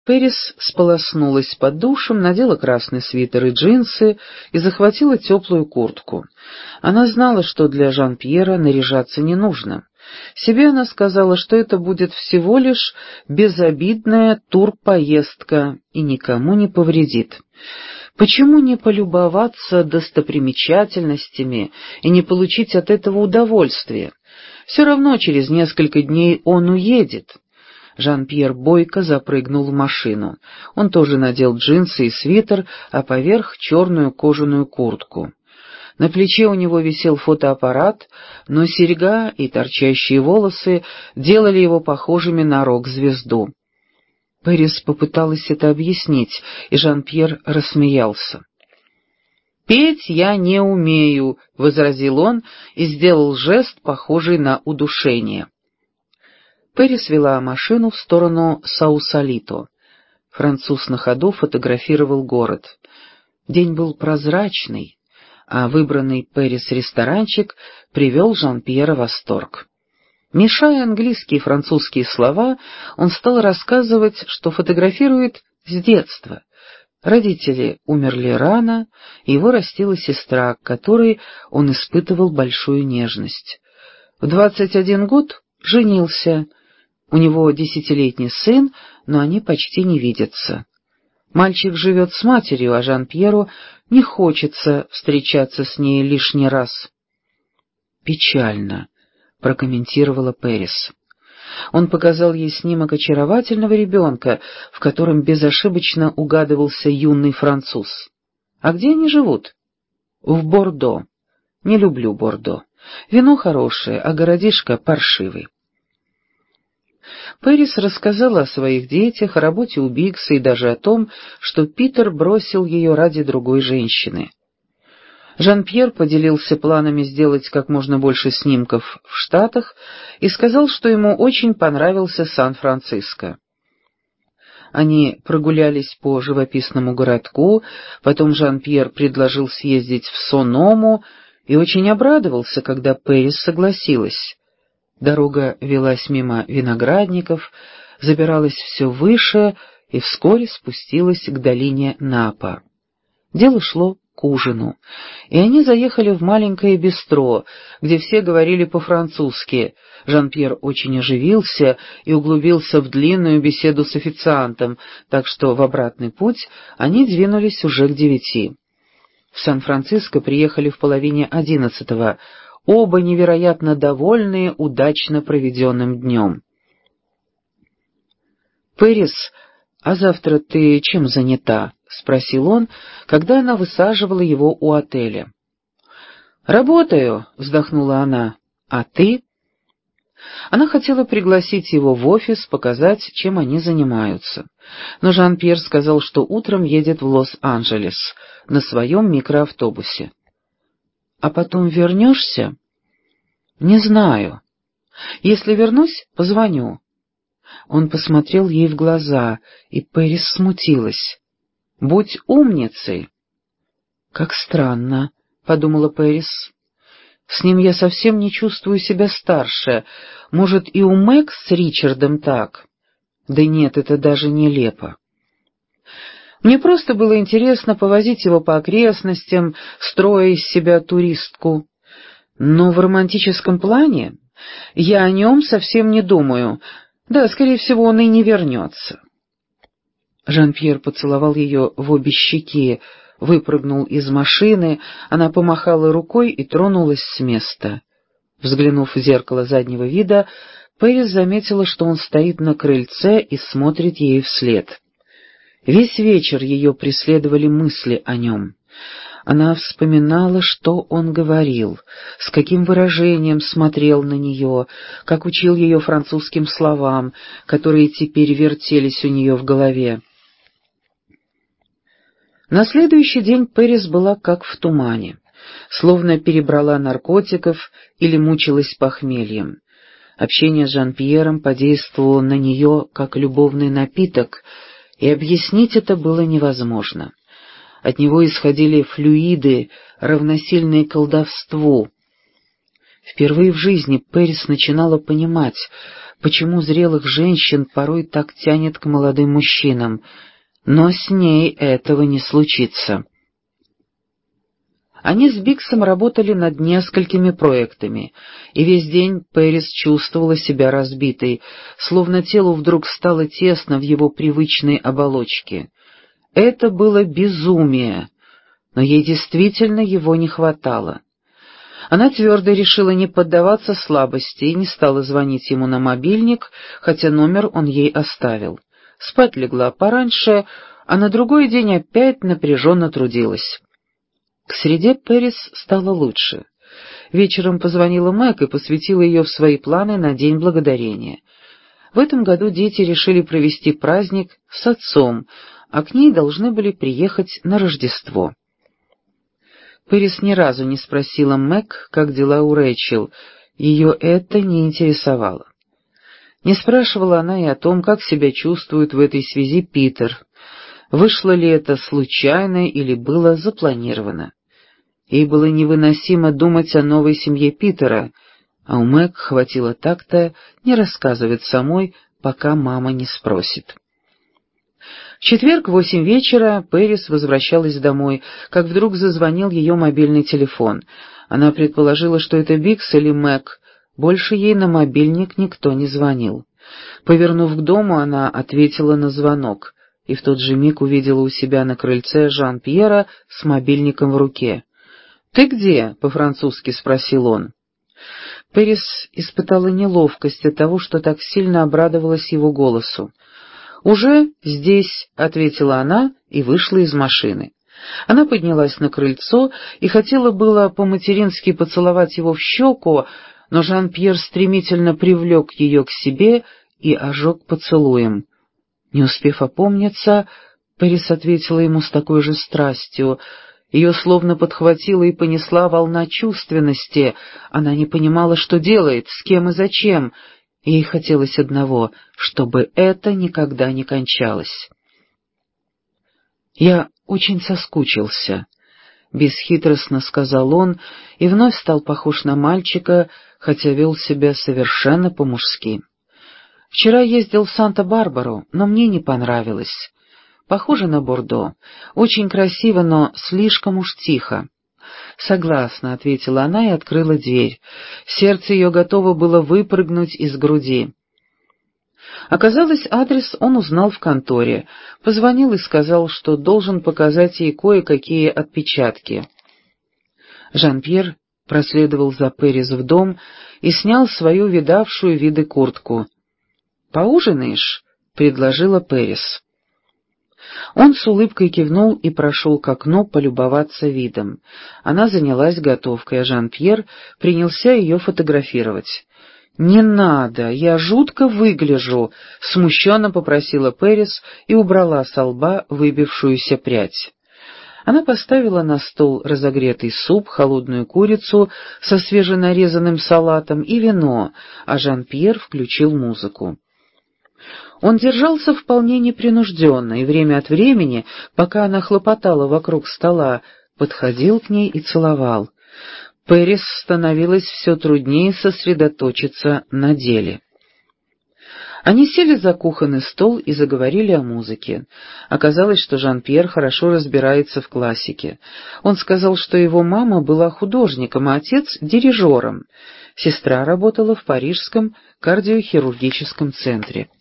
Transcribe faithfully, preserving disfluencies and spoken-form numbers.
Пэрис сполоснулась под душем, надела красный свитер и джинсы и захватила теплую куртку. Она знала, что для Жан-Пьера наряжаться не нужно. Себе она сказала, что это будет всего лишь безобидная турпоездка и никому не повредит. Почему не полюбоваться достопримечательностями и не получить от этого удовольствие? Все равно через несколько дней он уедет. Жан-Пьер бойко запрыгнул в машину. Он тоже надел джинсы и свитер, а поверх черную кожаную куртку. На плече у него висел фотоаппарат, но серьга и торчащие волосы делали его похожими на рок-звезду. Пэрис попыталась это объяснить, и Жан-Пьер рассмеялся. «Петь я не умею», — возразил он и сделал жест, похожий на удушение. Пэрис вела машину в сторону Саусалито. Француз на ходу фотографировал город. День был прозрачный, а выбранный Пэрис ресторанчик привел Жан-Пьера в восторг. Мешая английские и французские слова, он стал рассказывать, что фотографирует с детства. Родители умерли рано, и его растила сестра, к которой он испытывал большую нежность. В двадцать один год женился. У него десятилетний сын, но они почти не видятся. Мальчик живет с матерью, а Жан-Пьеру не хочется встречаться с ней лишний раз. «Печально», — прокомментировала Пэрис. Он показал ей снимок очаровательного ребенка, в котором безошибочно угадывался юный француз. «А где они живут?» «В Бордо. Не люблю Бордо. Вино хорошее, а городишко паршивый». Пэрис рассказала о своих детях, о работе у Биггса и даже о том, что Питер бросил ее ради другой женщины. Жан-Пьер поделился планами сделать как можно больше снимков в Штатах и сказал, что ему очень понравился Сан-Франциско. Они прогулялись по живописному городку, потом Жан-Пьер предложил съездить в Соному и очень обрадовался, когда Пэрис согласилась. Дорога велась мимо виноградников, забиралась все выше и вскоре спустилась к долине Напа. Дело шло к ужину, и они заехали в маленькое бистро, где все говорили по-французски. Жан-Пьер очень оживился и углубился в длинную беседу с официантом, так что в обратный путь они двинулись уже к девяти. В Сан-Франциско приехали в половине одиннадцатого, оба невероятно довольные удачно проведенным днем. «Пэрис, а завтра ты чем занята?» — спросил он, когда она высаживала его у отеля. «Работаю», — вздохнула она. «А ты?» Она хотела пригласить его в офис, показать, чем они занимаются. Но Жан-Пьер сказал, что утром едет в Лос-Анджелес на своем микроавтобусе. «А потом вернешься?» «Не знаю. Если вернусь, позвоню». Он посмотрел ей в глаза, и Пэрис смутилась. «Будь умницей». «Как странно», — подумала Пэрис. «С ним я совсем не чувствую себя старше. Может, и у Мэг с Ричардом так? Да нет, это даже нелепо. Мне просто было интересно повозить его по окрестностям, строя из себя туристку. Но в романтическом плане я о нем совсем не думаю. Да, скорее всего, он и не вернется». Жан-Пьер поцеловал ее в обе щеки, выпрыгнул из машины, она помахала рукой и тронулась с места. Взглянув в зеркало заднего вида, Пэрис заметила, что он стоит на крыльце и смотрит ей вслед. Весь вечер ее преследовали мысли о нем. Она вспоминала, что он говорил, с каким выражением смотрел на нее, как учил ее французским словам, которые теперь вертелись у нее в голове. На следующий день Пэрис была как в тумане, словно перебрала наркотиков или мучилась похмельем. Общение с Жан-Пьером подействовало на нее как любовный напиток, и объяснить это было невозможно. От него исходили флюиды, равносильные колдовству. Впервые в жизни Пэрис начинала понимать, почему зрелых женщин порой так тянет к молодым мужчинам, но с ней этого не случится. Они с Биксом работали над несколькими проектами, и весь день Пэрис чувствовала себя разбитой, словно телу вдруг стало тесно в его привычной оболочке. Это было безумие, но ей действительно его не хватало. Она твердо решила не поддаваться слабости и не стала звонить ему на мобильник, хотя номер он ей оставил. Спать легла пораньше, а на другой день опять напряженно трудилась. К среде Пэрис стало лучше. Вечером позвонила Мэг и посвятила ее в свои планы на День Благодарения. В этом году дети решили провести праздник с отцом, а к ней должны были приехать на Рождество. Пэрис ни разу не спросила Мэг, как дела у Рэйчел, ее это не интересовало. Не спрашивала она и о том, как себя чувствует в этой связи Питер, вышло ли это случайно или было запланировано. Ей было невыносимо думать о новой семье Питера, а у Мэг хватило так-то не рассказывать самой, пока мама не спросит. В четверг в восемь вечера Пэрис возвращалась домой, как вдруг зазвонил ее мобильный телефон. Она предположила, что это Бикс или Мэг. Больше ей на мобильник никто не звонил. Повернув к дому, она ответила на звонок, и в тот же миг увидела у себя на крыльце Жан-Пьера с мобильником в руке. «Ты где?» — по-французски спросил он. Пэрис испытала неловкость от того, что так сильно обрадовалась его голосу. «Уже здесь», — ответила она и вышла из машины. Она поднялась на крыльцо и хотела было по-матерински поцеловать его в щеку, но Жан-Пьер стремительно привлек ее к себе и ожег поцелуем. Не успев опомниться, Пэрис ответила ему с такой же страстью. Ее словно подхватила и понесла волна чувственности. Она не понимала, что делает, с кем и зачем. Ей хотелось одного, чтобы это никогда не кончалось. «Я очень соскучился», — бесхитростно сказал он, и вновь стал похож на мальчика, хотя вел себя совершенно по-мужски. «Вчера ездил в Санта-Барбару, но мне не понравилось. Похоже на Бордо. Очень красиво, но слишком уж тихо». «Согласна», — ответила она и открыла дверь. Сердце ее готово было выпрыгнуть из груди. Оказалось, адрес он узнал в конторе, позвонил и сказал, что должен показать ей кое-какие отпечатки. Жан-Пьер проследовал за Пэрис в дом и снял свою видавшую виды куртку. «Поужинаешь?» — предложила Пэрис. Он с улыбкой кивнул и прошел к окну полюбоваться видом. Она занялась готовкой, а Жан-Пьер принялся ее фотографировать. «Не надо, я жутко выгляжу», — смущенно попросила Пэрис и убрала со лба выбившуюся прядь. Она поставила на стол разогретый суп, холодную курицу со свеженарезанным салатом и вино, а Жан-Пьер включил музыку. Он держался вполне непринужденно и время от времени, пока она хлопотала вокруг стола, подходил к ней и целовал. Пэрис становилось все труднее сосредоточиться на деле. Они сели за кухонный стол и заговорили о музыке. Оказалось, что Жан-Пьер хорошо разбирается в классике. Он сказал, что его мама была художником, а отец — дирижером. Сестра работала в парижском кардиохирургическом центре.